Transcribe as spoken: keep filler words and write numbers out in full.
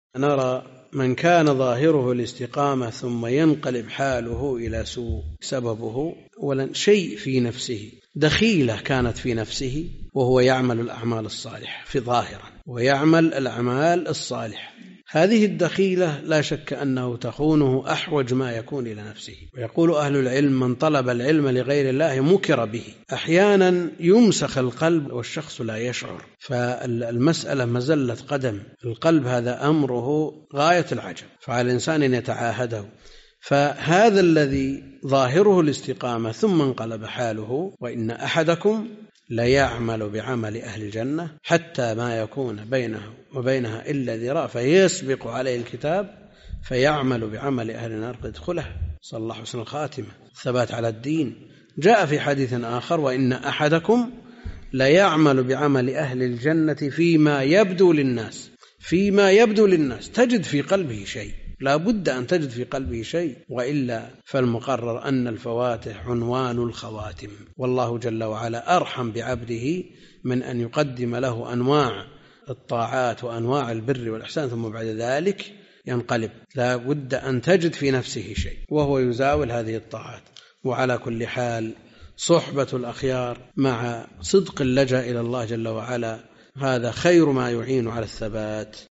نرى من كان ظاهره الاستقامة ثم ينقلب حاله إلى سوء سببه ولا شيء في نفسه، دخيلة كانت في نفسه وهو يعمل الأعمال الصالحة في ظاهرا ويعمل الأعمال الصالحة، هذه الدخيلة لا شك أنه تخونه أحوج ما يكون إلى نفسه. ويقول أهل العلم من طلب العلم لغير الله مكر به. أحيانا يمسخ القلب والشخص لا يشعر، فالمسألة مزلة قدم القلب هذا أمره غاية العجب، فعلى الإنسان أن يتعاهده. فهذا الذي ظاهره الاستقامة ثم انقلب حاله، وإن أحدكم ليعمل بعمل أهل الجنة حتى ما يكون بينه وبينها إلا ذراع فيسبق عليه الكتاب فيعمل بعمل أهل النار فيدخله. صلى الله عليه وسلم الخاتمة، الثبات على الدين. جاء في حديث آخر وإن أحدكم ليعمل بعمل أهل الجنة فيما يبدو للناس. فيما يبدو للناس تجد في قلبه شيء، لا بد أن تجد في قلبه شيء، وإلا فالمقرر أن الفواتح عنوان الخواتم، والله جل وعلا أرحم بعبده من أن يقدم له أنواع الطاعات وأنواع البر والإحسان ثم بعد ذلك ينقلب. لا بد أن تجد في نفسه شيء وهو يزاول هذه الطاعات. وعلى كل حال صحبة الأخيار مع صدق اللجأ إلى الله جل وعلا هذا خير ما يعين على الثبات.